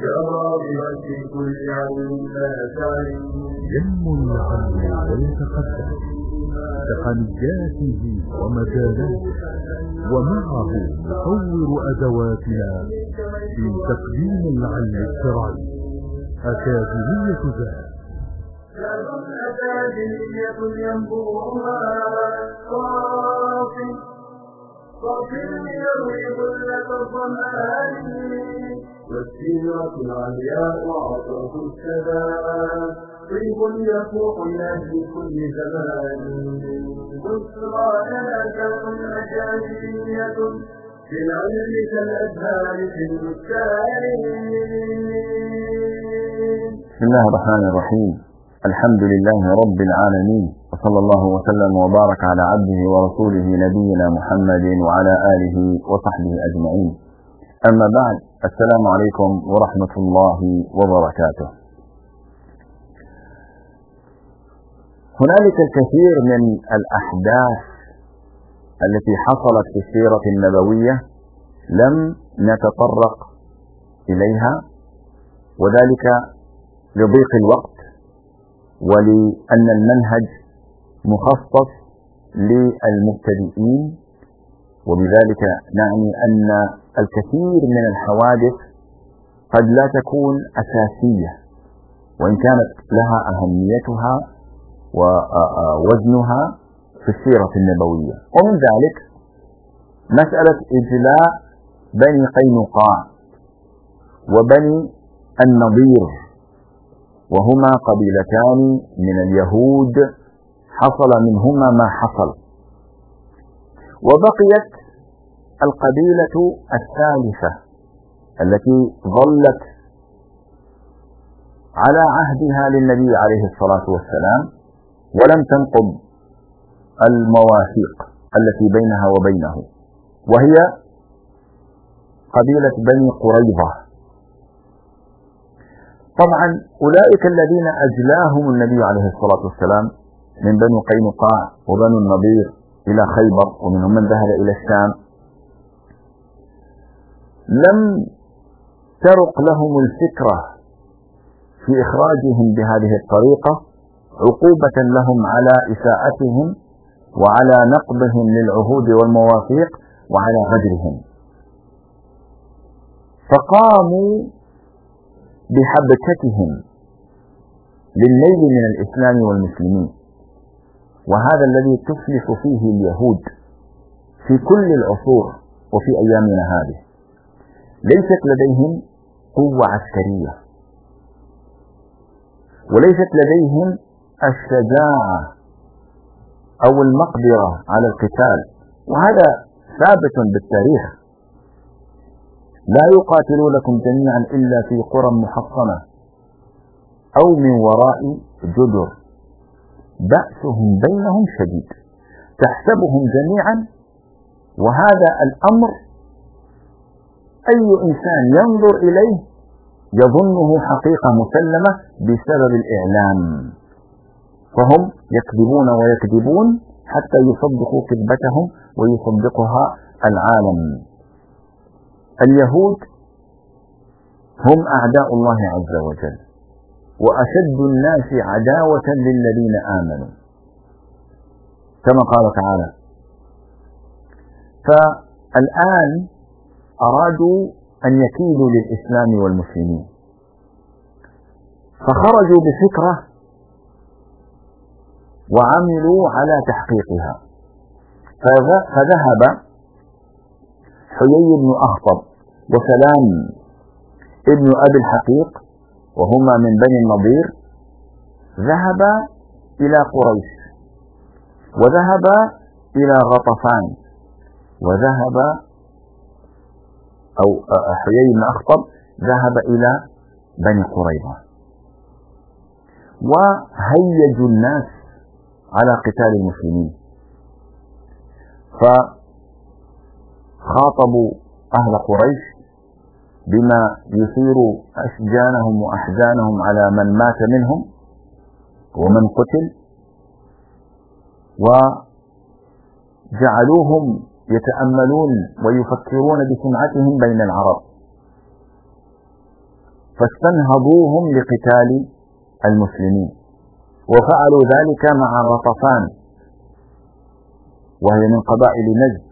يا راغبا في كل علم لا تعلم. ينمو العلم ويتقدم تقنياته ومجالاته، ومعه نطور أدواتنا في تقديم العلم الشرعي. أكاديمية ذهب أكاديمية ينبوعها صافي يروي ظلة الظمآن، والسيرة العلياء عطرة السلام، طيب يفوح لأهل كل زمان. بشرى لنا كون أكاديمية في العلم كالأزهار في البستان. بسم الله الرحمن الرحيم. الحمد لله رب العالمين، وصلى الله وسلم وبارك على عبده ورسوله نبينا محمد وعلى آله وصحبه أجمعين. أما بعد، السلام عليكم ورحمة الله وبركاته. هنالك الكثير من الأحداث التي حصلت في السيرة النبوية لم نتطرق إليها، وذلك لضيق الوقت ولأن المنهج مخصص للمبتدئين، وبذلك نعني أن الكثير من الحوادث قد لا تكون أساسية، وإن كانت لها أهميتها ووزنها في السيرة النبوية. ومن ذلك مسألة إجلاء بني قينقاع وبني النضير، وهما قبيلتان من اليهود حصل منهما ما حصل. وبقيت القبيلة الثالثة التي ظلت على عهدها للنبي عليه الصلاة والسلام ولم تنقض المواثيق التي بينها وبينه، وهي قبيلة بني قريظة. طبعا أولئك الذين أجلاهم النبي عليه الصلاة والسلام من بني قينقاع وبني النضير إلى خيبر، ومنهم من ذهب إلى الشام، لم ترق لهم الفكرة في إخراجهم بهذه الطريقة عقوبة لهم على إساءتهم وعلى نقضهم للعهود والمواثيق وعلى غدرهم، فقاموا بحبكتهم للنيل من الإسلام والمسلمين. وهذا الذي تفلح فيه اليهود في كل العصور وفي أيامنا هذه. ليست لديهم قوة عسكرية، وليست لديهم الشجاعة أو المقدرة على القتال، وهذا ثابت بالتاريخ. لا يقاتلونكم جميعا إلا في قرى محصنة أو من وراء جدر بأسهم بينهم شديد تحسبهم جميعا، وهذا الأمر أي إنسان ينظر إليه يظنه حقيقة مسلمة بسبب الإعلام، فهم يكذبون ويكذبون حتى يصدقوا كذبتهم ويصدقها العالم. اليهود هم أعداء الله عز وجل، وأشد الناس عداوة للذين آمنوا، كما قال تعالى. فالآن أرادوا أن يكيدوا للإسلام والمسلمين، فخرجوا بفكرة وعملوا على تحقيقها. فذهب حيي بن أخطب وسلام ابن أبي الحقيق، وهما من بني النضير، ذهب إلى قريش، وذهب إلى غطفان، وذهب أو حيي بن أخطب ذهب إلى بني قريظة، وهيجوا الناس على قتال المسلمين. فخاطبوا أهل قريش بما يثير أشجانهم وأحزانهم على من مات منهم ومن قتل، وجعلوهم يتأملون ويفكرون بسمعتهم بين العرب. فاستنهضوهم لقتال المسلمين، وفعلوا ذلك مع غطفان وهي من قبائل نجد،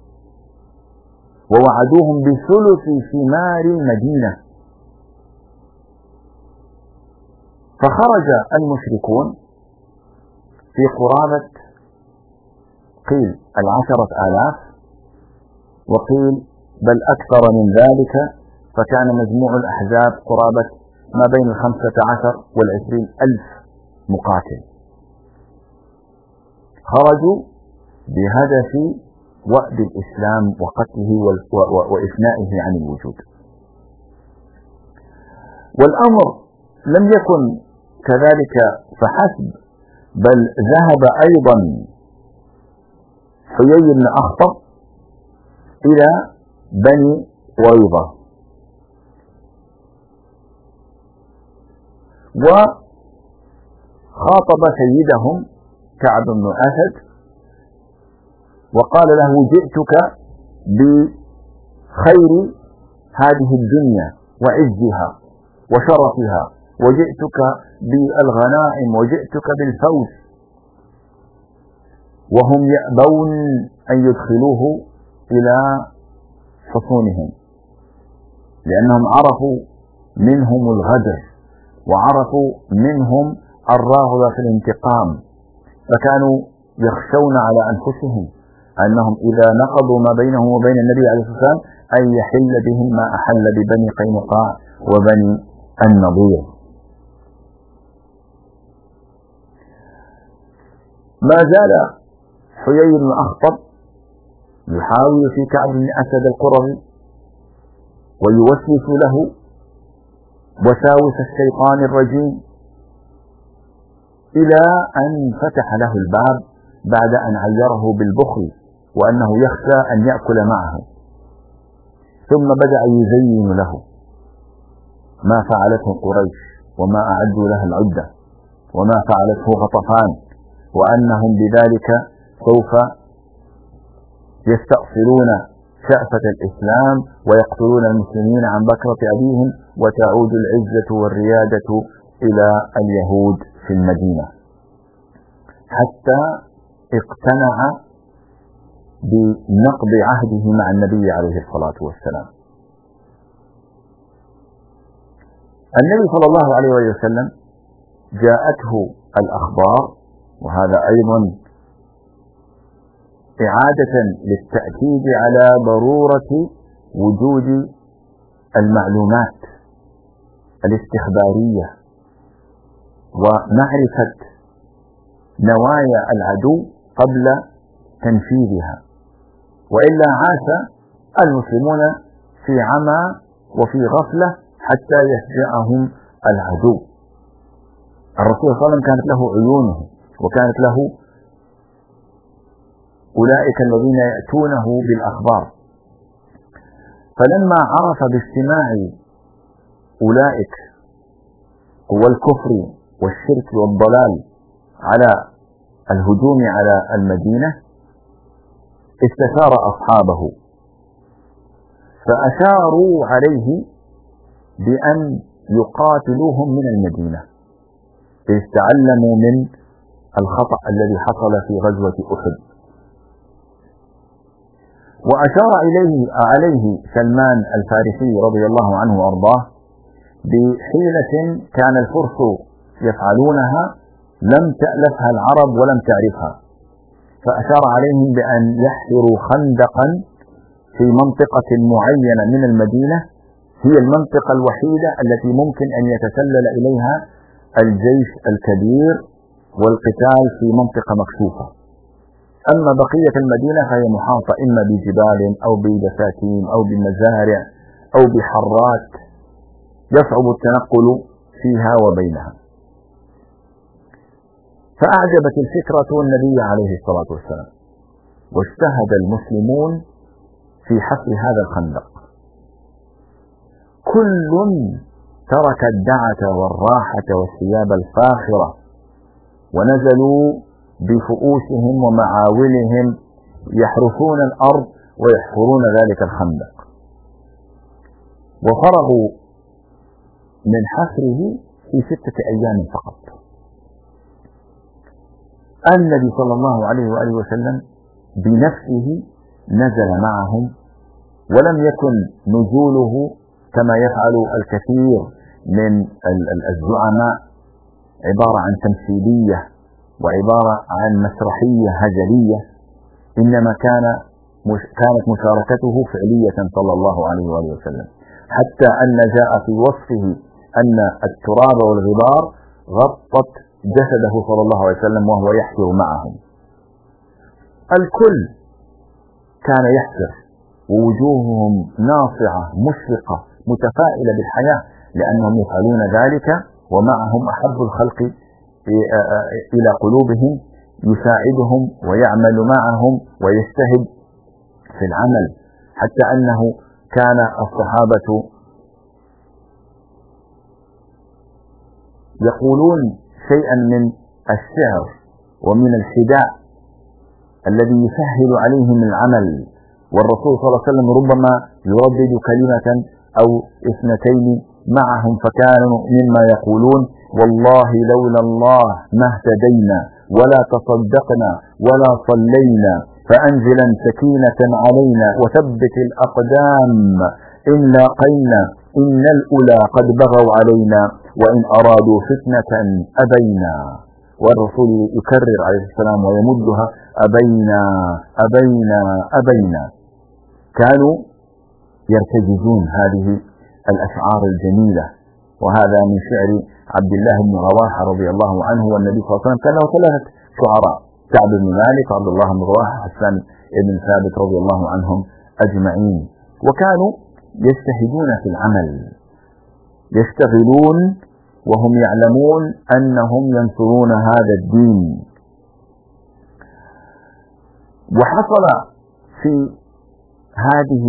ووعدوهم بثلث ثمار المدينة. فخرج المشركون في قرابة قيل 10,000 وقيل بل أكثر من ذلك، فكان مجموع الأحزاب قرابة ما بين 15 و20 ألف مقاتل. خرجوا بهدف وأد الإسلام وقتله وإفنائه عن الوجود. والأمر لم يكن كذلك فحسب، بل ذهب أيضا حيي بن أخطب إلى بني قريظة وخاطب سيدهم كعب بن أسد وقال له: جئتك بخير هذه الدنيا وعزها وشرفها، وجئتك بالغنائم، وجئتك بالفوز، وهم يأبون أن يدخلوه إلى حصونهم، لأنهم عرفوا منهم الغدر وعرفوا منهم الرغبة في الانتقام، فكانوا يخشون على أنفسهم أنهم إذا نقضوا ما بينهم وبين النبي عليه الصلاة والسلام أن يحل بهم ما أحل ببني قينقاع وبني النضير. ما زال حيي بن أخطب يحاول في كعب بن أسد القرظي ويوسوس له وساوس الشيطان الرجيم، إلى أن فتح له الباب بعد أن عيره بالبخل وأنه يخشى أن يأكل معه، ثم بدأ يزين له ما فعلته قريش وما أعدوا له العدة وما فعلته غطفان، وأنهم بذلك سوف يستأصلون شأفة الإسلام ويقتلون المسلمين عن بكرة أبيهم، وتعود العزة والريادة إلى اليهود في المدينة، حتى اقتنع بنقض عهده مع النبي عليه الصلاة والسلام. النبي صلى الله عليه وسلم جاءته الأخبار، وهذا أيضا إعادة للتأكيد على ضرورة وجود المعلومات الاستخبارية ومعرفة نوايا العدو قبل تنفيذها، وإلا عاش المسلمون في عمى وفي غفلة حتى يفجأهم العدو. الرسول صلى الله عليه وسلم كانت له عيونه، وكانت له أولئك الذين يأتونه بالأخبار، فلما عرف باجتماع أولئك هو الكفر والشرك والضلال على الهجوم على المدينة استشار أصحابه فأشاروا عليه بأن يقاتلوهم من المدينة، ليتعلموا من الخطأ الذي حصل في غزوة أحد. وأشار عليه سلمان الفارسي رضي الله عنه وأرضاه بحيلة كان الفرس يفعلونها لم تألفها العرب ولم تعرفها، فأشار عليهم بأن يحفروا خندقا في منطقة معينة من المدينة، هي المنطقة الوحيدة التي ممكن أن يتسلل إليها الجيش الكبير والقتال في منطقة مكشوفة، أما بقية المدينة فهي محاطة إما بجبال أو ببساتين أو بمزارع أو بحرات يصعب التنقل فيها وبينها. فأعجبت الفكرة النبي عليه الصلاة والسلام، واجتهد المسلمون في حفر هذا الخندق، كل ترك الدعة والراحة والثياب الفاخرة ونزلوا بفؤوسهم ومعاولهم يحرثون الأرض ويحفرون ذلك الخندق، وفرغوا من حفره في 6 أيام فقط. النبي صلى الله عليه وآله وسلم بنفسه نزل معهم، ولم يكن نزوله كما يفعل الكثير من الزعماء عبارة عن تمثيلية وعبارة عن مسرحية هزلية، إنما كانت مشاركته فعلية صلى الله عليه وآله وسلم، حتى أن جاء في وصفه أن التراب والغبار غطت جسده صلى الله عليه وسلم وهو يحفر معهم. الكل كان يحفر ووجوههم ناصعة مشرقة متفائلة بالحياة، لأنهم يفعلون ذلك ومعهم أحب الخلق إلى قلوبهم، يساعدهم ويعمل معهم ويجتهد في العمل، حتى أنه كان الصحابة يقولون شيئا من الشعر ومن الخداع الذي يسهل عليهم العمل، والرسول صلى الله عليه وسلم ربما يردد كلمة أو 2 معهم، فكانوا مما يقولون: والله لولا الله ما اهتدينا ولا تصدقنا ولا صلينا، فأنزلا سكينة علينا وثبت الأقدام إن لاقينا، إن الأولى قد بغوا علينا وإن أرادوا فتنة أبينا. والرسول يكرر عليه السلام ويمدها: أبينا أبينا أبينا. كانوا يرتجزون هذه الأشعار الجميلة، وهذا من شعر عبد الله بن رواحة رضي الله عنه. والنبي صلى الله عليه وسلم كان له 3 شعراء: كعب بن مالك، عبد الله بن رواحة، حسان بن ثابت رضي الله عنهم أجمعين. وكانوا يجتهدون في العمل، يشتغلون وهم يعلمون أنهم ينصرون هذا الدين. وحصل في هذه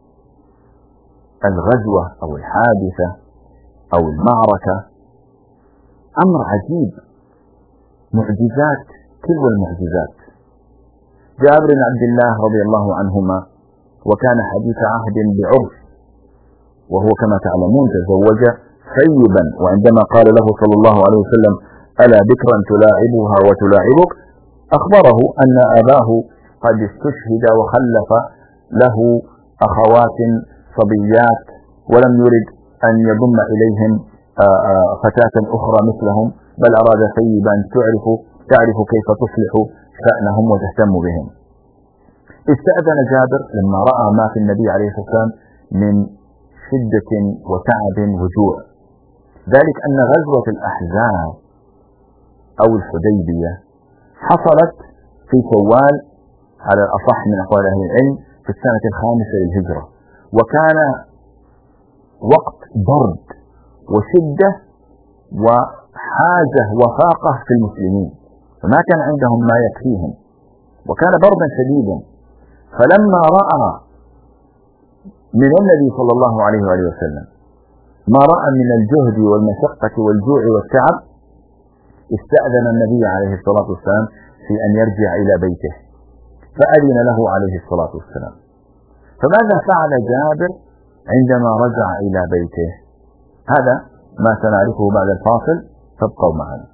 الغزوة أو الحادثة أو المعركة أمر عجيب، معجزات تلو المعجزات. جابر بن عبد الله رضي الله عنهما، وكان حديث عهد بعرف، وهو كما تعلمون تزوج ثيبا، وعندما قال له صلى الله عليه وسلم: ألا بكرا تلاعبها وتلاعبك، أخبره أن أباه قد استشهد وخلف له أخوات صبيات، ولم يرد أن يضم إليهم فتاة أخرى مثلهم، بل أراد ثيبا تعرف كيف تصلح شأنهم وتهتم بهم. استأذن جابر لما رأى ما في النبي عليه الصلاة والسلام من شدة وتعب وجوع، ذلك أن غزوة الأحزاب أو الحديبية حصلت في شوال على الأصح من أقوال أهل العلم في السنة 5 للهجرة، وكان وقت برد وشدة وحاجة وفاقة في المسلمين، فما كان عندهم ما يكفيهم، وكان بردا شديدا. فلما رأى من النبي صلى الله عليه وآله وسلم ما رأى من الجهد والمشقة والجوع والتعب، استأذن النبي عليه الصلاة والسلام في أن يرجع إلى بيته، فأذن له عليه الصلاة والسلام. فماذا فعل جابر عندما رجع إلى بيته؟ هذا ما سنعرفه بعد الفاصل، فابقوا معنا.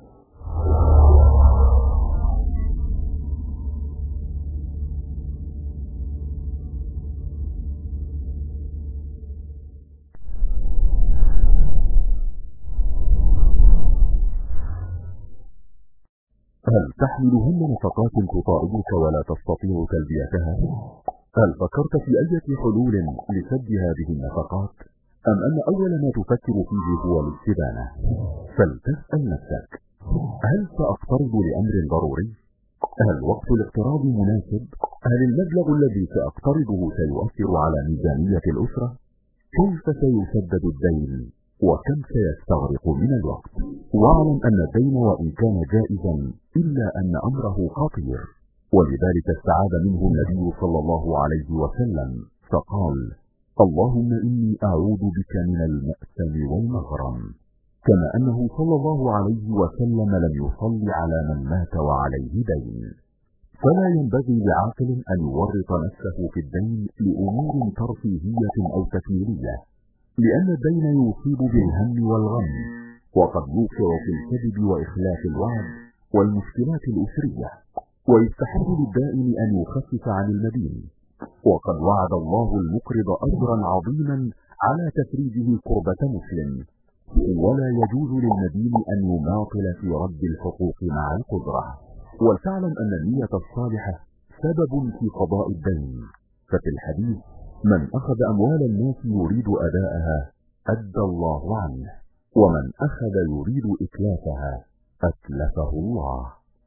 هل تحمل هم نفقات تطاردك ولا تستطيع تلبيتها؟ هل فكرت في أي حلول لسد هذه النفقات؟ أم أن أول ما تفكر فيه هو الاستدانة؟ فلتسأل نفسك: هل سأقترض لأمر ضروري؟ هل وقت الاقتراض مناسب؟ هل المبلغ الذي سأقترضه سيؤثر على ميزانية الأسرة؟ كيف سيسدد الدين؟ وكم سيستغرق من الوقت؟ واعلم أن الدين وإن كان جائزا إلا أن أمره خطير، ولذلك استعاذ منه النبي صلى الله عليه وسلم فقال: اللهم إني أعوذ بك من المأثم والمغرم. كما أنه صلى الله عليه وسلم لم يصلي على من مات وعليه دين. فلا ينبغي لعاقل أن يورط نفسه في الدين لأمور ترفيهية أو تكميلية، لأن الدين يصيب بالهم والغم، وقد يوقع في الكذب وإخلاف الوعد والمشكلات الأسرية، ويستحب للدائن أن يخفف عن المدين، وقد وعد الله المقرض أجرا عظيما على تفريجه كربة مسلم، ولا يجوز للمدين أن يماطل في رد الحقوق مع القدرة. ولتعلم أن النية الصالحة سبب في قضاء الدين، ففي الحديث: من أخذ أموال الناس يريد أداءها أدى الله عنه، ومن أخذ يريد إتلافها أتلفه الله.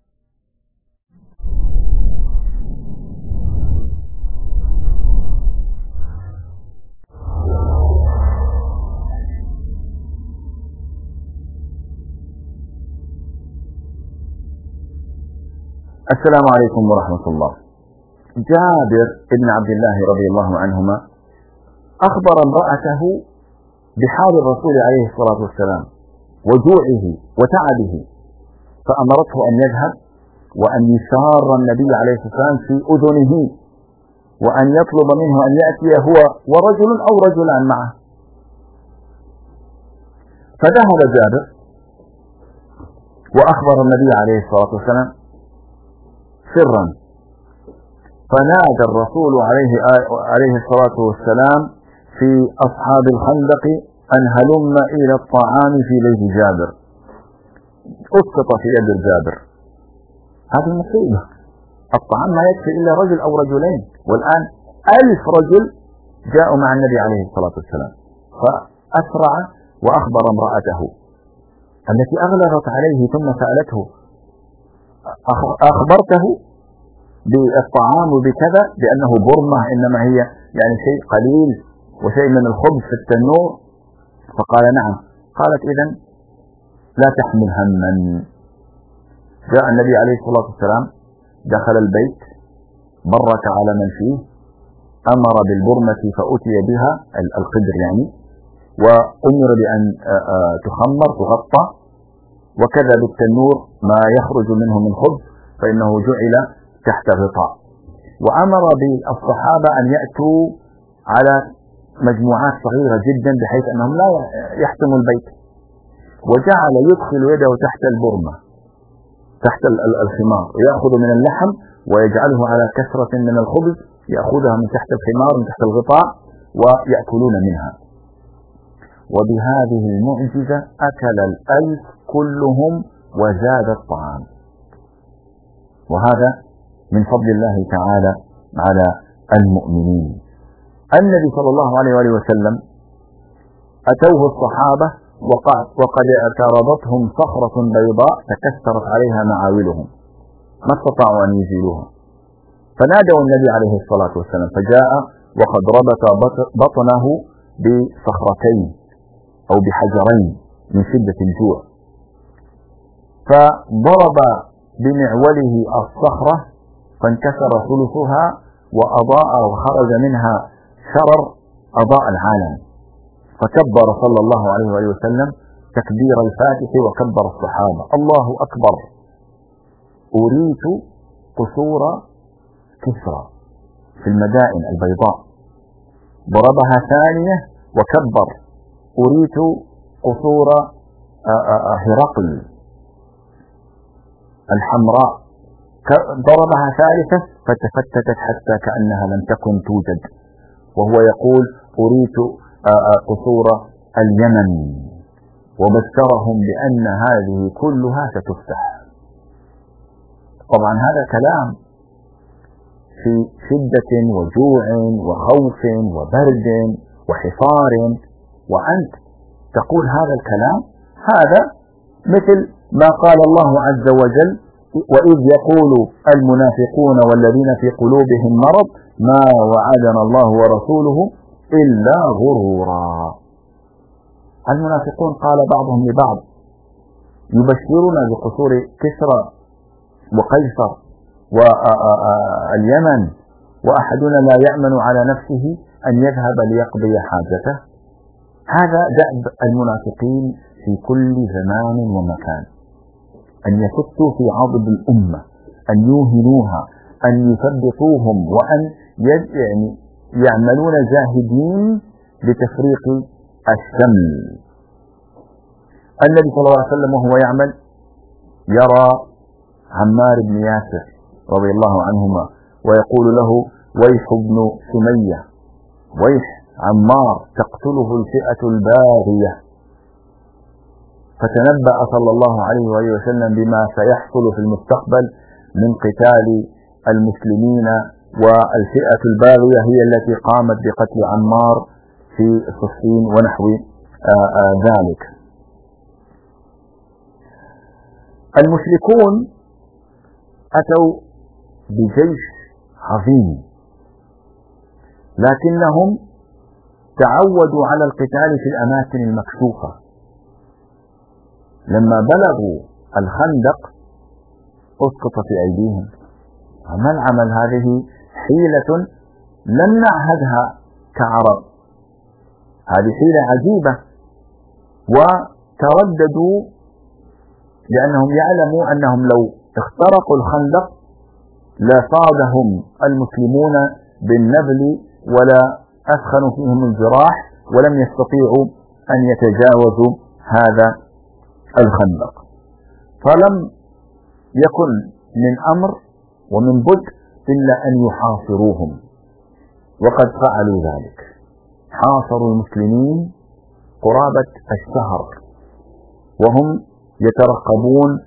السلام عليكم ورحمة الله. جابر بن عبد الله رضي الله عنهما أخبر امرأته بحال الرسول عليه الصلاة والسلام وجوعه وتعبه، فأمرته أن يذهب وأن يسار النبي عليه الصلاة والسلام في أذنه، وأن يطلب منه أن يأتي هو ورجل أو رجلان معه. فذهب جابر وأخبر النبي عليه الصلاة والسلام سرا، فنادى الرسول عليه الصلاة والسلام في أصحاب الخندق أن هلم إلى الطعام في بيت جابر. أسقط في يد جابر. هذه مصيبة، الطعام ما يكفي إلا رجل أو رجلين، والآن 1000 رجل جاءوا مع النبي عليه الصلاة والسلام. فأسرع وأخبر امرأته التي أغلقت عليه، ثم سألته: أخبرته بالطعام وبكذا بأنه برمة، إنما هي يعني شيء قليل وشيء من الخبز في التنور؟ فقال: نعم. قالت: إذن لا تحمل هما. جاء النبي عليه الصلاة والسلام، دخل البيت، برك على من فيه، أمر بالبرمة فأتي بها، القدر يعني، وأمر بأن تخمر تغطى، وكذا بالتنور ما يخرج منه من خبز فإنه جعل تحت غطاء. وأمر بالصحابة أن يأتوا على مجموعات صغيرة جدا بحيث أنهم لا يحتموا البيت، وجعل يدخل يده تحت البرمة تحت الخمار، ويأخذ من اللحم ويجعله على كسرة من الخبز، يأخذها من تحت الخمار من تحت الغطاء ويأكلون منها. وبهذه المعجزة أكل 1000 كلهم وزاد الطعام، وهذا من فضل الله تعالى على المؤمنين. النبي صلى الله عليه وآله وسلم أتوه الصحابة وقد اعترضتهم صخرة بيضاء تكسرت عليها معاولهم، ما استطاعوا أن يزيلوها، فنادوا النبي عليه الصلاة والسلام، فجاء وقد ربط بطنه بصخرتين أو بحجرين من شدة الجوع، فضرب بمعوله الصخرة فانكسر ثلثها وأضاء وخرج منها شرر أضاء العالم، فكبر صلى الله عليه وآله وسلم تكبير الفاتح وكبر الصحابة: الله أكبر، أريت قصور كسرى في المدائن البيضاء. ضربها ثانية وكبر: أريت قصور هرقل الحمراء. ضربها ثالثة فتفتتت حتى كأنها لم تكن توجد، وهو يقول: أريت قصور اليمن، وبشرهم بأن هذه كلها ستفتح. طبعا هذا كلام في شدة وجوع وخوف وبرد وحصار، وأنت تقول هذا الكلام. هذا مثل ما قال الله عز وجل: وإذ يقول المنافقون والذين في قلوبهم مرض ما وعدنا الله ورسوله إلا غرورا. المنافقون قال بعضهم لبعض يبشرون بقصور كسرى وقيصر واليمن، وأحدنا لا يأمن على نفسه أن يذهب ليقضي حاجته. هذا دأب المنافقين في كل زمان ومكان، أن يفتوا في عضد الأمة، أن يوهنوها، أن يثبطوهم، وأن يعني يعملون جاهدين لتفريق الشمل. النبي صلى الله عليه وسلم وهو يعمل يرى عمار بن ياسر رضي الله عنهما ويقول له: ويح ابن سمية، ويح عمار، تقتله الفئة الباغية. فتنبأ صلى الله عليه وآله وسلم بما سيحصل في المستقبل من قتال المسلمين، والفئة الباغية هي التي قامت بقتل عمار في صفين ونحو ذلك. المشركون أتوا بجيش عظيم، لكنهم تعودوا على القتال في الأماكن المكشوفة. لما بلغوا الخندق أسقط في أيديهم. ما العمل؟ هذه حيلة لم نعهدها كعرب، هذه حيلة عجيبة. وترددوا لأنهم يعلموا أنهم لو اخترقوا الخندق لصادهم المسلمون بالنبل ولا أثخنوا فيهم الجراح ولم يستطيعوا أن يتجاوزوا هذا الخندق. فلم يكن من أمر ومن بد إلا أن يحاصروهم، وقد فعلوا ذلك. حاصروا المسلمين قرابة الشهر وهم يترقبون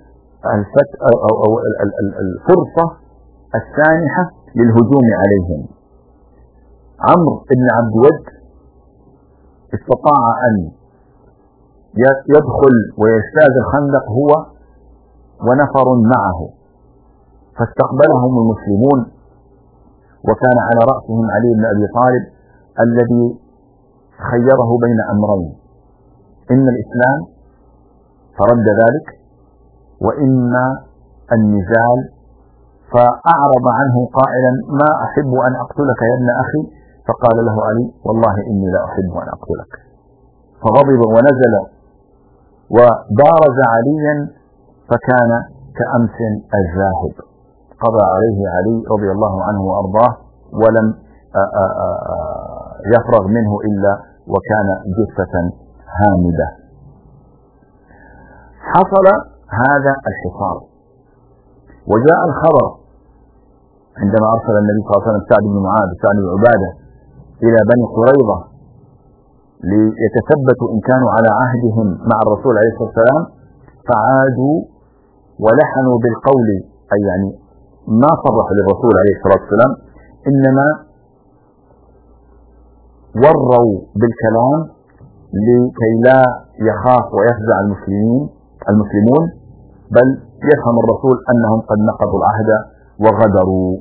الفرصة السانحة للهجوم عليهم. عمرو بن عبد ود استطاع أن يدخل ويجتاز الخندق هو ونفر معه، فاستقبلهم المسلمون، وكان على رأسهم علي بن أبي طالب الذي خيره بين أمرين: إما الإسلام فرد ذلك، وإما النزال، فأعرض عنه قائلا: ما أحب أن أقتلك يا ابن أخي. فقال له علي: والله إني لا أحب أن أقتلك. فغضب ونزل وبارز عليا، فكان كأمس الذاهب. قضى عليه علي رضي الله عنه وأرضاه، ولم يفرغ منه إلا وكان جثة هامدة. حصل هذا الحصار، وجاء الخبر عندما أرسل النبي صلى الله عليه وسلم سعد بن معاذ وسعد بن عبادة إلى بني قريظة ليتثبتوا إن كانوا على عهدهم مع الرسول عليه الصلاة والسلام، فعادوا ولحنوا بالقول، أي يعني ما صرحوا للرسول عليه الصلاة والسلام، إنما وروا بالكلام لكي لا يخاف ويفزع المسلمون، بل يفهم الرسول أنهم قد نقضوا العهد وغدروا.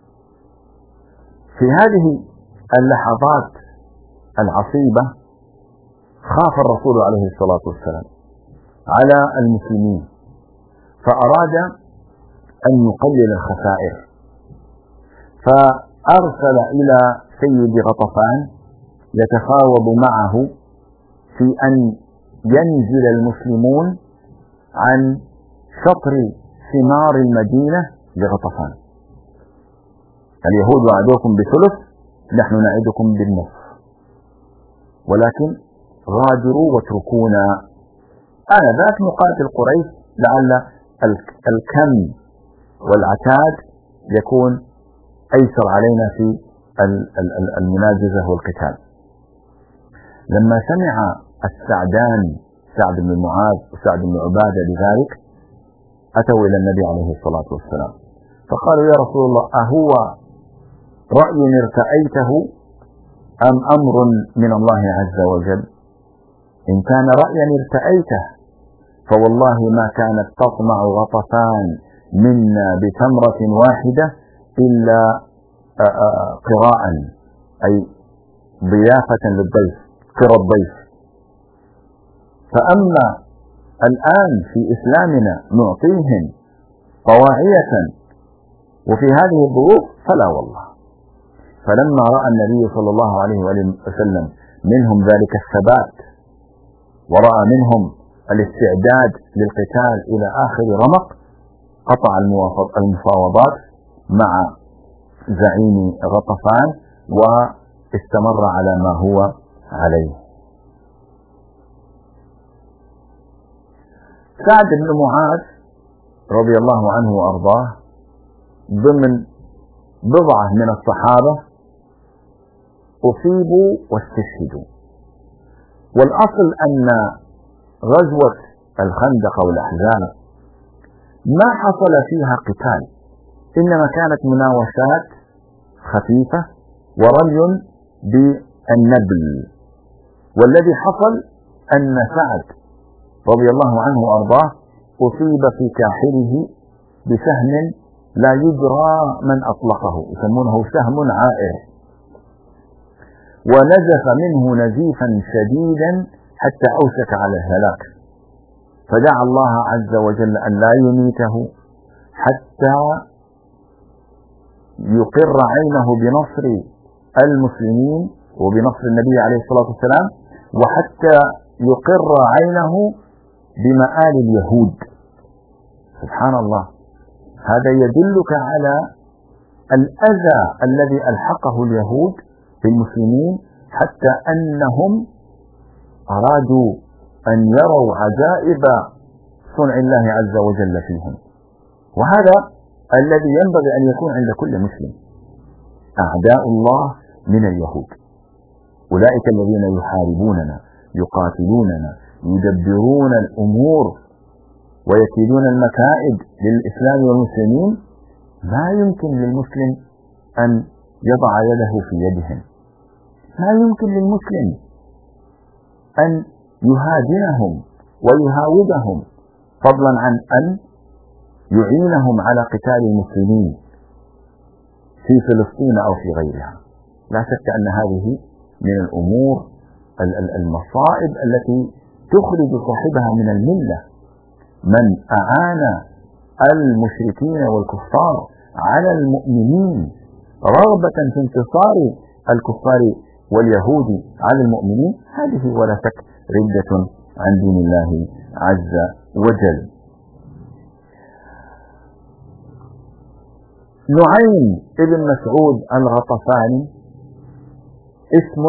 في هذه اللحظات العصيبة خاف الرسول عليه الصلاة والسلام على المسلمين، فأراد أن يقلل الخسائر، فأرسل إلى سيد غطفان يتفاوض معه في أن ينزل المسلمون عن شطر ثمار المدينة لغطفان. اليهود وعدوكم بثلث، نحن نعدكم بالنصف، ولكن غادروا واتركونا. آنذاك نقاتل قريش لعل الكم والعتاد يكون أيسر علينا في المناجزة والقتال. لما سمع السعدان سعد بن معاذ وسعد بن عبادة لذلك أتوا إلى النبي عليه الصلاة والسلام فقالوا: يا رسول الله، أهو رأي ارتأيته أم أمر من الله عز وجل؟ إن كان رأيا ارتأيته فوالله ما كانت تطمع غطفان منا بتمرة واحدة إلا قراء، أي ضيافة للضيف، قرى الضيف. فأما الآن في إسلامنا نعطيهم طواعية وفي هذه الظروف فلا والله. فلما رأى النبي صلى الله عليه وسلم منهم ذلك الثبات، ورأى منهم الاستعداد للقتال إلى آخر رمق، قطع المفاوضات مع زعيم غطفان واستمر على ما هو عليه. سعد بن معاذ رضي الله عنه وأرضاه ضمن بضعة من الصحابة أصيبوا واستشهدوا. والأصل أن غزوة الخندق والأحزاب ما حصل فيها قتال، إنما كانت مناوشات خفيفة ورمي بالنبل. والذي حصل أن سعد رضي الله عنه وأرضاه أصيب في كاحله بسهم لا يدرى من أطلقه، يسمونه سهم عائر، ونزف منه نزيفا شديدا حتى أوشك على الهلاك، فدعا الله عز وجل أن لا يميته حتى يقر عينه بنصر المسلمين وبنصر النبي عليه الصلاة والسلام، وحتى يقر عينه بمآل اليهود. سبحان الله، هذا يدلك على الأذى الذي ألحقه اليهود بالمسلمين، حتى أنهم أرادوا أن يروا عجائب صنع الله عز وجل فيهم. وهذا الذي ينبغي أن يكون عند كل مسلم. أعداء الله من اليهود، أولئك الذين يحاربوننا يقاتلوننا يدبرون الأمور ويكيدون المكائد للإسلام والمسلمين. ما يمكن للمسلم أن يضع يده في يدهم، ما يمكن للمسلم أن يهادنهم ويهاودهم، فضلا عن أن يعينهم على قتال المسلمين في فلسطين أو في غيرها. لا شك أن هذه من الأمور المصائب التي تخرج صاحبها من الملة. من أعان المشركين والكفار على المؤمنين رغبة في انتصار الكفار واليهود على المؤمنين، هذه ولا شك ردة عن دين الله عز وجل. نعيم ابن مسعود الغطفاني اسم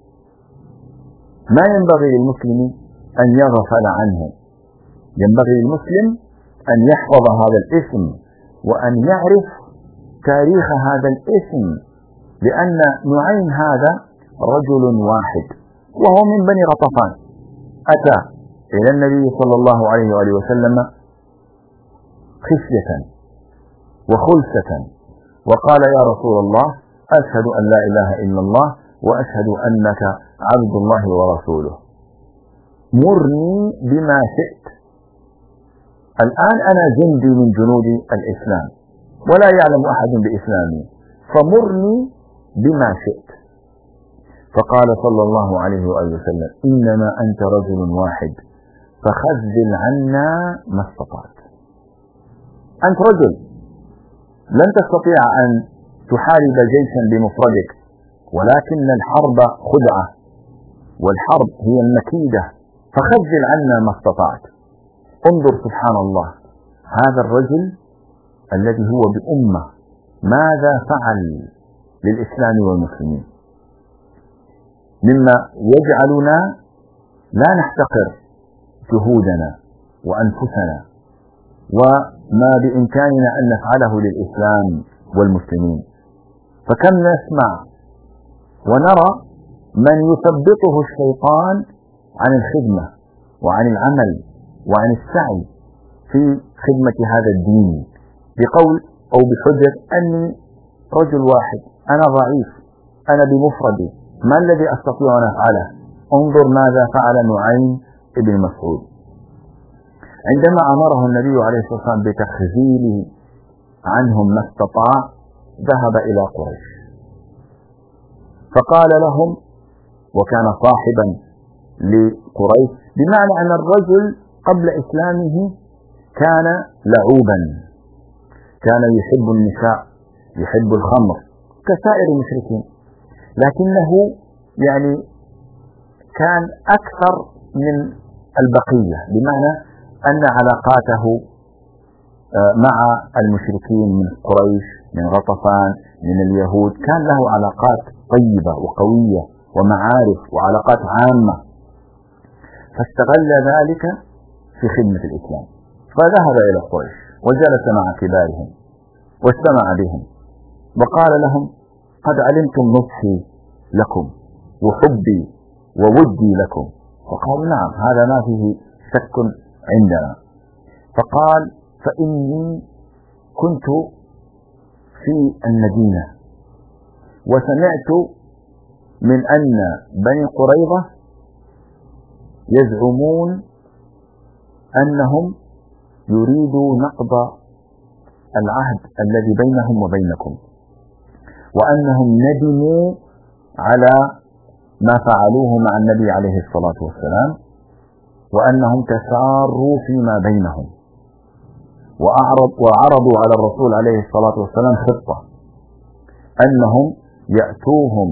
ما ينبغي للمسلم أن يغفل عنه. ينبغي للمسلم أن يحفظ هذا الاسم وأن يعرف تاريخ هذا الاسم، لأن نعيم هذا رجل واحد وهو من بني غطفان، أتى إلى النبي صلى الله عليه وآله وسلم خشية وخلسة وقال: يا رسول الله، أشهد أن لا إله إلا الله وأشهد أنك عبد الله ورسوله، مرني بما شئت. الآن أنا جندي من جنود الإسلام ولا يعلم أحد بإسلامي، فمرني بما شئت. فقال صلى الله عليه وآله وسلم: إنما أنت رجل واحد فخذل عنا ما استطعت. أنت رجل، لن تستطيع أن تحارب جيشا بمفردك، ولكن الحرب خدعة والحرب هي المكيدة، فخذل عنا ما استطعت. انظر سبحان الله، هذا الرجل الذي هو بأمة ماذا فعل للإسلام والمسلمين، مما يجعلنا لا نحتقر جهودنا وأنفسنا وما بإمكاننا أن نفعله للإسلام والمسلمين. فكم نسمع ونرى من يثبطه الشيطان عن الخدمة وعن العمل وعن السعي في خدمة هذا الدين بقول أو بحجة أني رجل واحد، أنا ضعيف، أنا بمفردي، ما الذي أستطيع أن أفعله؟ انظر ماذا فعل نعيم ابن مسعود عندما أمره النبي عليه الصلاة والسلام بتخذيله عنهم ما استطاع. ذهب إلى قريش فقال لهم، وكان صاحبا لقريش، بمعنى أن الرجل قبل إسلامه كان لعوبا، كان يحب النساء، يحب الخمر كسائر المشركين، لكنه يعني كان أكثر من البقية، بمعنى أن علاقاته مع المشركين من قريش، من غطفان، من اليهود، كان له علاقات طيبة وقوية ومعارف وعلاقات عامة، فاستغل ذلك في خدمة الإسلام. فذهب إلى قريش وجلس مع كبارهم واجتمع بهم وقال لهم: قد علمتم نصحي لكم وحبي وودي لكم. فقالوا: نعم، هذا ما فيه شك عندنا. فقال: فإني كنت في المدينة وسمعت من أن بني قريظة يزعمون أنهم يريدوا نقض العهد الذي بينهم وبينكم، وأنهم ندموا على ما فعلوه مع النبي عليه الصلاة والسلام، وأنهم تساروا فيما بينهم وعرضوا على الرسول عليه الصلاة والسلام خطة أنهم يأتوهم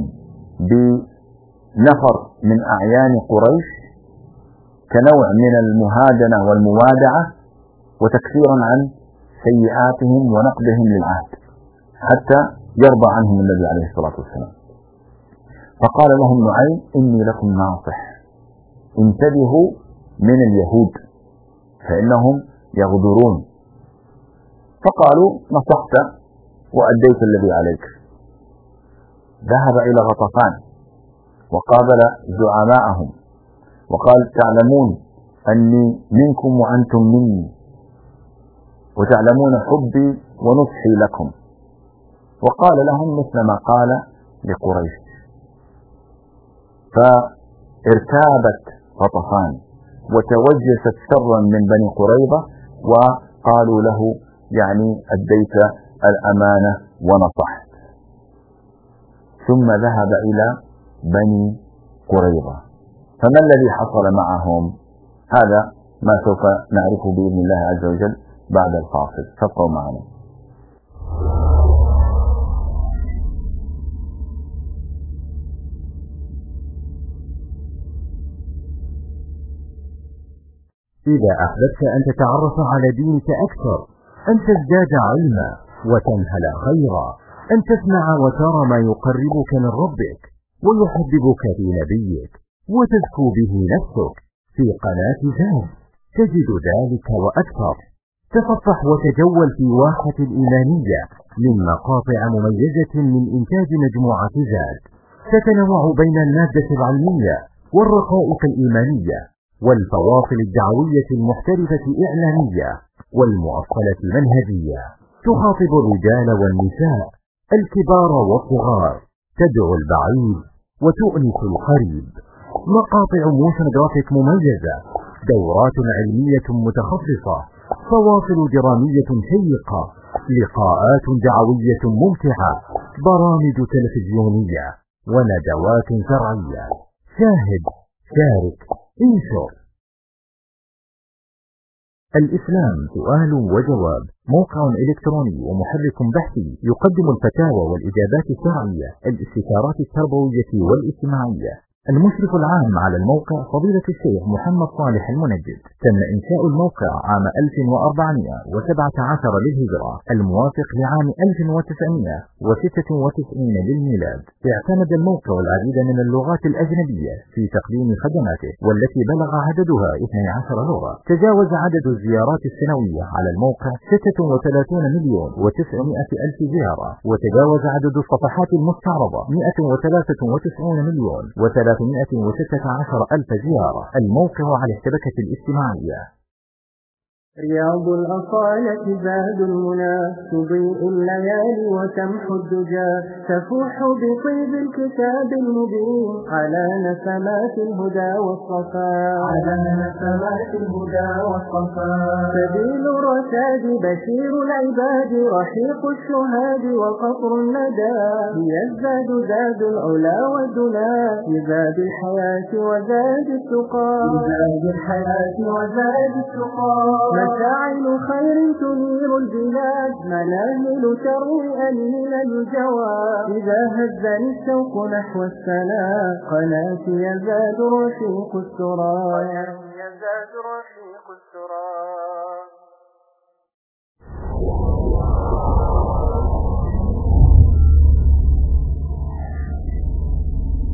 بنفر من أعيان قريش كنوع من المهادنة والموادعة وتكفيرا عن سيئاتهم ونقضهم للعهد حتى يرضى عنهم النبي عليه الصلاة والسلام. فقال لهم نعيم: إني لكم ناصح، انتبهوا من اليهود فإنهم يغدرون. فقالوا: نصحت وأديت الذي عليك. ذهب إلى غطفان وقابل زعماءهم وقال: تعلمون أني منكم وأنتم مني، وتعلمون حبي ونصحي لكم. وقال لهم مثل ما قال لقريش. فارتابت غطفان وتوجست شرا من بني قريظة، وقالوا له: يعني أديت الأمانة ونصحت. ثم ذهب إلى بني قريظة. فما الذي حصل معهم؟ هذا ما سوف نعرفه بإذن الله عز وجل بعد الفاصل. فابقوا معنا. إذا أحببت أن تتعرف على دينك أكثر، أن تزداد علما وتنهل خيرا، أن تسمع وترى ما يقربك من ربك ويحببك في نبيك وتزكو به نفسك، في قناة زاد تجد ذلك وأكثر. تصفح وتجول في واحة الإيمانية من مقاطع مميزة من إنتاج مجموعة زاد، تتنوع بين المادة العلمية والرقائق الإيمانية والفواصل الدعوية المحترفة إعلامية والمؤصلة منهجية، تخاطب الرجال والنساء، الكبار والصغار، تدعو البعيد وتؤنس القريب. مقاطع موشن جرافيك مميزة، دورات علمية متخصصة، فواصل درامية شيقة، لقاءات دعوية ممتعة، برامج تلفزيونية وندوات شرعية. شاهد، شارك، انشر. الإسلام سؤال وجواب، موقع إلكتروني ومحرك بحثي يقدم الفتاوى والإجابات الشرعية، الاستشارات التربوية والاجتماعية. المشرف العام على الموقع فضيلة الشيخ محمد صالح المنجد. تم إنشاء الموقع عام 1417 للهجرة، الموافق لعام 1996 للميلاد. اعتمد الموقع العديد من اللغات الأجنبية في تقديم خدماته، والتي بلغ عددها 12 لغة. تجاوز عدد الزيارات السنوية على الموقع 36,900,000 زيارة، وتجاوز عدد الصفحات المستعرضة 193,316,000 زيارة. الموقع على الشبكة الاجتماعية. رياض الأصالة زاد المنى، تضيء الليالي وتمحو الدجى، تفوح بطيب الكتاب المبين على نسمات الهدى والصفاء، سبيل الرشاد بشير العباد، رحيق الشهاد وقطر الندى، يزداد زاد العلا والدنا، لزاد الحياة وزاد التقى، مشاعل خير تنير البلاد، مناهل تروي أنين الجواد، إذا هزني الشوق نحو السلام، قناتي يزداد رشيق السرى.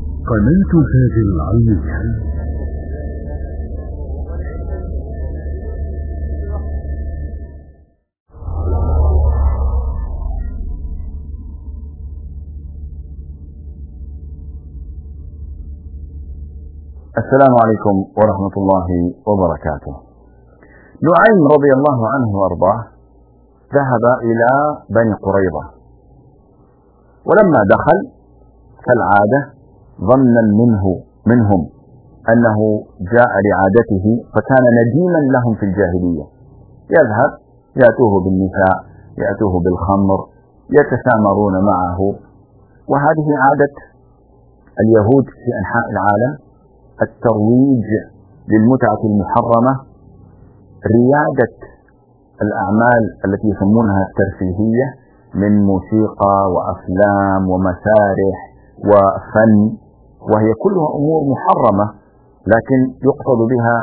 قناة زاد العلمية. السلام عليكم ورحمة الله وبركاته. نعيم رضي الله عنه وأرضاه ذهب إلى بني قريظة، ولما دخل كالعادة ظنا منهم أنه جاء لعادته، فكان نديما لهم في الجاهلية، يذهب يأتوه بالنساء، يأتوه بالخمر، يتسامرون معه، وهذه عادة اليهود في أنحاء العالم، الترويج للمتعة المحرمة، ريادة الأعمال التي يسمونها الترفيهية من موسيقى وأفلام ومسارح وفن، وهي كلها أمور محرمة، لكن يقصد بها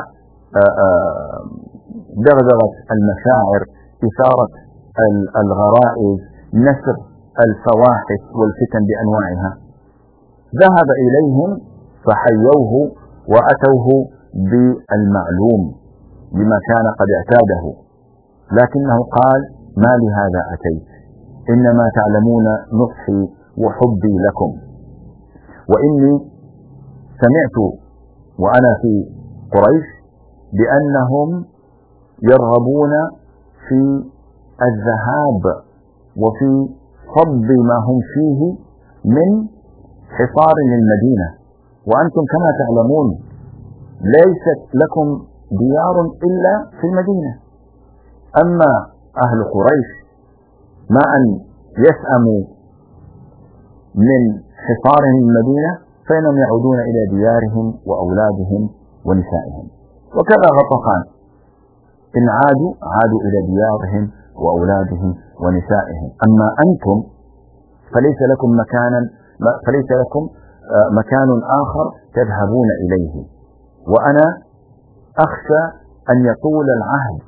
دغدغة المشاعر، إثارة الغرائز، نشر الفواحش والفتن بأنواعها. ذهب إليهم فحيوه وأتوه بالمعلوم بما كان قد اعتاده، لكنه قال: ما لهذا أتيت؟ إنما تعلمون نصحي وحبي لكم، وإني سمعت وأنا في قريش بأنهم يرغبون في الذهاب وفي صب ما هم فيه من حصار للمدينة، وأنتم كما تعلمون ليست لكم ديار إلا في المدينة. أما أهل قريش ما أن يسأموا من حصارهم المدينة فإنهم يعودون إلى ديارهم وأولادهم ونسائهم، وكذا غطفان إن عادوا إلى ديارهم وأولادهم ونسائهم. أما أنتم فليس لكم مكان آخر تذهبون إليه، وأنا أخشى أن يطول العهد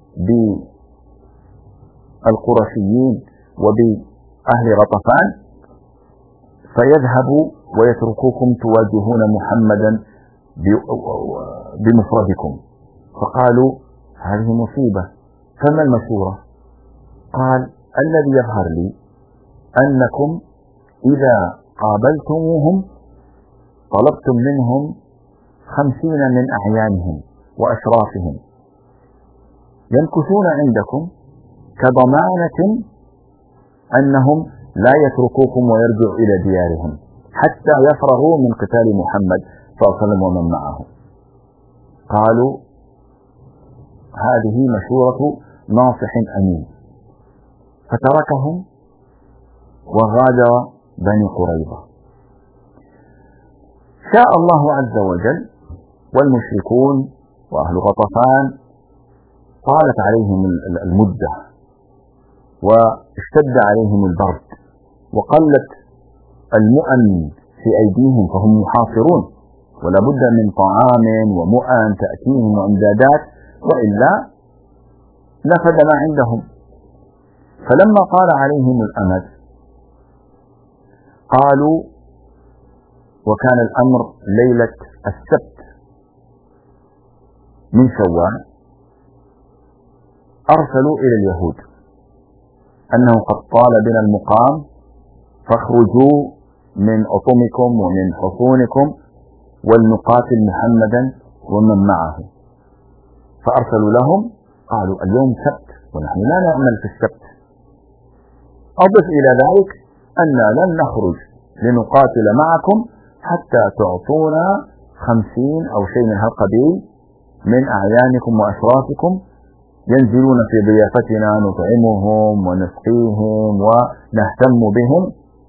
بالقرشيين وبأهل غطفان فيذهبوا ويتركوكم تواجهون محمدا بمفردكم. فقالوا: هذه مصيبة، فما المشورة؟ قال: الذي يظهر لي أنكم إذا قابلتموهم طلبتم منهم 50 من أعيانهم وأشرافهم يمكثون عندكم كضمانة أنهم لا يتركوكم ويرجعوا إلى ديارهم حتى يفرغوا من قتال محمد صلى الله عليه وسلم ومن معه. قالوا: هذه مشورة ناصح أمين. فتركهم وغادر بني قريظة. شاء الله عز وجل والمشركون وأهل غطفان طالت عليهم المدة واشتد عليهم البرد وقلت المؤن في أيديهم، فهم محاصرون ولا بد من طعام ومؤن تأتيهم وإمدادات، وإلا نفد ما عندهم. فلما طال عليهم الأمد قالوا، وكان الأمر ليلة السبت من شوال، أرسلوا إلى اليهود أنه قد طال بنا المقام فاخرجوا من أطمكم ومن حصونكم ولنقاتل محمدا ومن معه. فأرسلوا لهم قالوا: اليوم سبت ونحن لا نعمل في السبت، أضف إلى ذلك أننا لن نخرج لنقاتل معكم حتى تعطونا 50 أو شيء من هالقبيل من أعيانكم وأشرافكم ينزلون في ضيافتنا نطعمهم ونسقيهم ونهتم بهم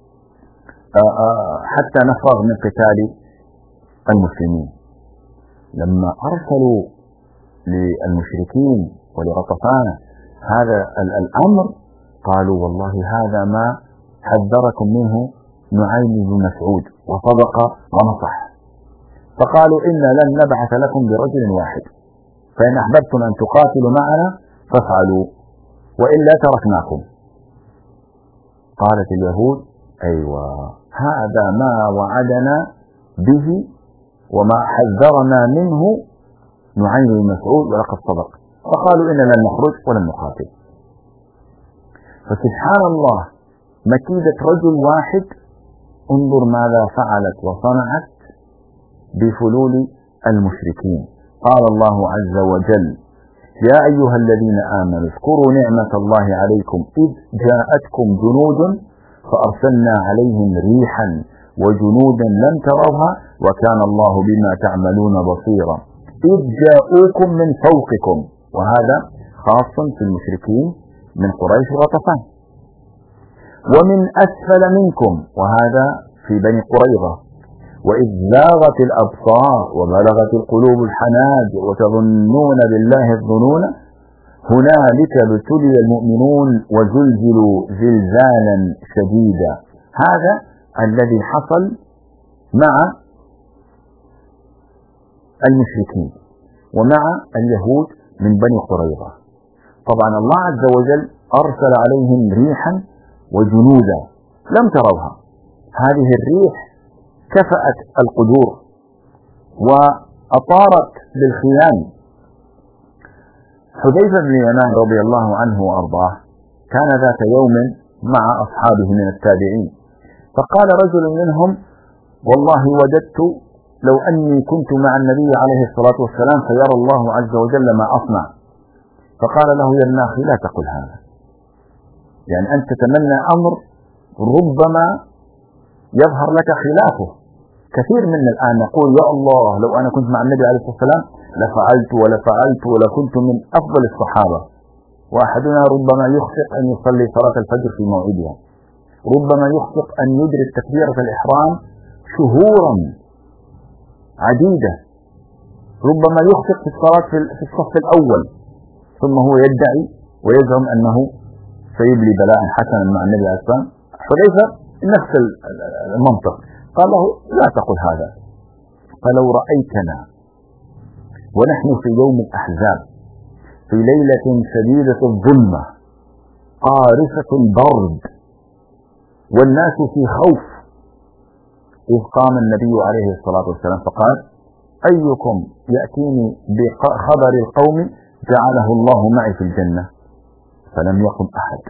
حتى نفرغ من قتال المسلمين. لما أرسلوا للمشركين ولغطفان هذا الأمر قالوا: والله هذا ما حذركم منه نعيم بن مسعود وصدق ونصح. فقالوا: إنا لن نبعث لكم برجل واحد، فإن أحببتم أن تقاتلوا معنا فافعلوا وإلا تركناكم. قالت اليهود: أيوة، هذا ما وعدنا به وما حذرنا منه نعيم بن مسعود ولقد صدق. فقالوا: إننا لن نخرج ولن نقاتل. فسبحان الله، مكيدة رجل واحد انظر ماذا فعلت وصنعت بفلول المشركين. قال الله عز وجل: يا أيها الذين آمنوا اذكروا نعمة الله عليكم إذ جاءتكم جنود فأرسلنا عليهم ريحا وجنودا لم تروها وكان الله بما تعملون بصيرا. إذ جاءوكم من فوقكم، وهذا خاص في المشركين من قريش وغطفان، ومن أسفل منكم، وهذا في بني قريظة، وإذ زاغت الأبصار وبلغت القلوب الحناجر وتظنون بالله الظنون هنالك ابتلي المؤمنون وزلزلوا زلزالا شديدا. هذا الذي حصل مع المشركين ومع اليهود من بني قريظة. طبعا الله عز وجل أرسل عليهم ريحا وجنودا لم تروها. هذه الريح كفأت القدور وأطارت بالخيام. حذيفة بن اليمان رضي الله عنه وأرضاه كان ذات يوم مع أصحابه من التابعين، فقال رجل منهم: والله وددت لو أني كنت مع النبي عليه الصلاة والسلام فيرى الله عز وجل ما أصنع. فقال له: يا ابن أخي لا تقل هذا، يعني أنت تتمنى أمر ربما يظهر لك خلافه. كثير منا الآن يقول: يا الله لو أنا كنت مع النبي عليه الصلاة والسلام لفعلت ولفعلت ولكنت من أفضل الصحابة. وأحدنا ربما يخطئ أن يصلي صلاة الفجر في موعدها، ربما يخطئ أن يدرك تكبيرة الإحرام شهورا عديدة، ربما يخطئ في الصلاة في الصف الأول، ثم هو يدعي ويزعم أنه سيبلي بلاء حسنا مع النبي عليه الصلاة والسلام. حذيفة نفس المنطق، قال له: لا تقل هذا، فلو رأيتنا ونحن في يوم الأحزاب في ليلة شديدة الظلمة قارسة البرد والناس في خوف، إذ قام النبي عليه الصلاة والسلام فقال: أيكم يأتيني بخبر القوم جعله الله معي في الجنة؟ فلم يقم أحد.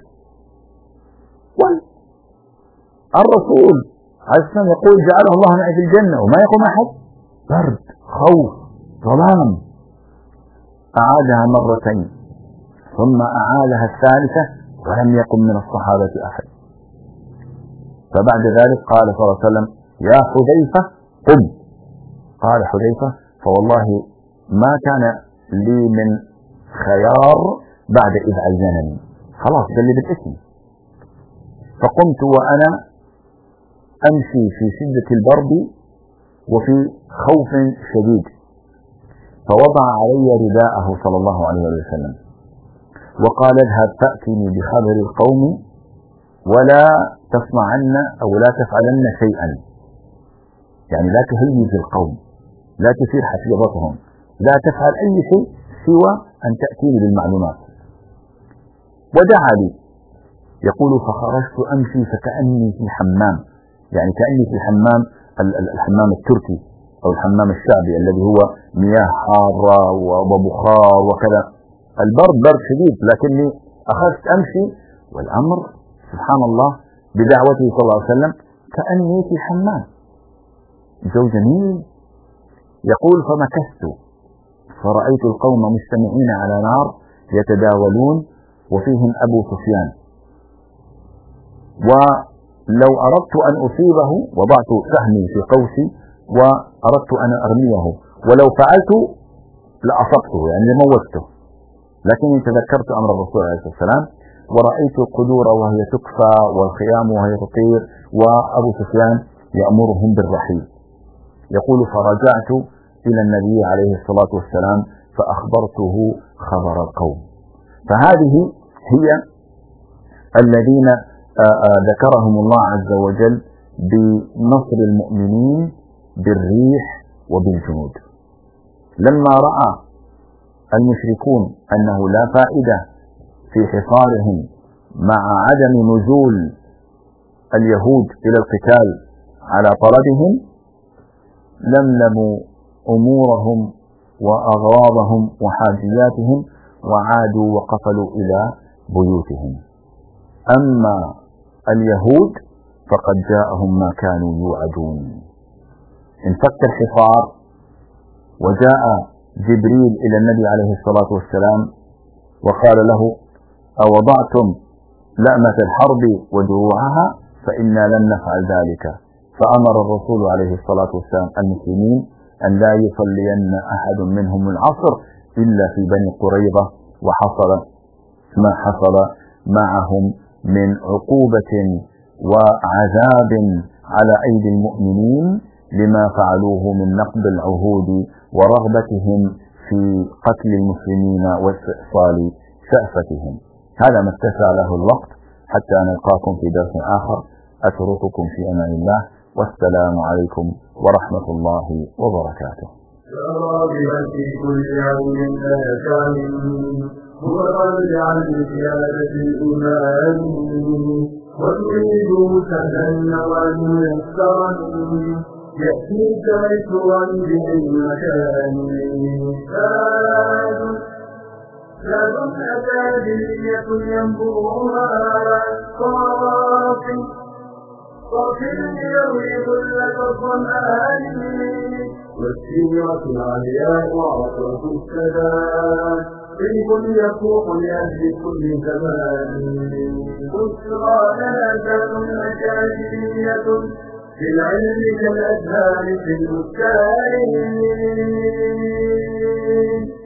والرسول عليه السلام يقول جعله الله معي في الجنة وما يقوم أحد؟ برد، خوف، ظلام. أعادها مرتين ثم أعادها الثالثة ولم يقم من الصحابة أحد. فبعد ذلك قال صلى الله عليه وسلم: يا حذيفة قم. قال حذيفة: فوالله ما كان لي من خيار بعد إذ عينني، خلاص قال لي بالاسم. فقمت وأنا أمشي في شدة البرد وفي خوف شديد، فوضع علي رداءه صلى الله عليه وسلم وقال: اذهب فأتني بخبر القوم ولا تصنعن أو لا تفعلن شيئا، يعني لا تهيج القوم، لا تثير حفيظتهم، لا تفعل أي شيء سوى أن تأتيني بالمعلومات. ودعا لي، يقول: فخرجت أمشي فكأني في حمام، يعني كأني في الحمام التركي أو الحمام الشعبي الذي هو مياه حارة وبخار وكذا، البرد برد شديد، لكني أخذت أمشي والأمر سبحان الله بدعوته صلى الله عليه وسلم كأني في حمام. جو جميل. يقول: فمكثت فرأيت القوم مجتمعين على نار يتداولون وفيهم أبو سفيان، ولو أردت أن أصيبه وضعت سهمي في قوسي وأردت أن أرميه، ولو فعلت لأصبته يعني لموته، لكني تذكرت أمر الرسول عليه الصلاة والسلام ورأيت القدور وهي تكفى والخيام وهي تطير وأبو سفيان يأمرهم بالرحيل. يقول: فرجعت إلى النبي عليه الصلاة والسلام فأخبرته خبر القوم. فهذه هي الذين ذكرهم الله عز وجل بنصر المؤمنين بالريح وبالجنود. لما رأى المشركون أنه لا فائدة في حصارهم مع عدم نزول اليهود إلى القتال على طلبهم، لملموا أمورهم وأغراضهم وحاجياتهم وعادوا وقفلوا إلى بيوتهم. أما اليهود فقد جاءهم ما كانوا يوعدون. انفك الحصار وجاء جبريل إلى النبي عليه الصلاة والسلام وقال له: أوضعتم لأمة الحرب ودروعها؟ فإنا لم نفعل ذلك. فأمر الرسول عليه الصلاة والسلام المسلمين أن لا يصلين أحد منهم العصر إلا في بني قريظة، وحصل ما حصل معهم من عقوبة وعذاب على أيدي المؤمنين لما فعلوه من نقض العهود ورغبتهم في قتل المسلمين واستئصال شأفتهم. هذا ما اتسع له الوقت، حتى نلقاكم في درس آخر. أترككم في أمان الله، والسلام عليكم ورحمة الله وبركاته. في كل يوم آتان متطلعا لزيادة الإيمان، وتريد سهلا وميسرا يأتيك ميسرا بالمكان. زاد أكاديمية ينبوها صافي يروي ظلة الظمآن، والسيرة العلياء وعطرة السداد طيب يفوق لأهل كل زمان. بشرى لنا زاد أكاديمية في العلم كالأزهار في البستان.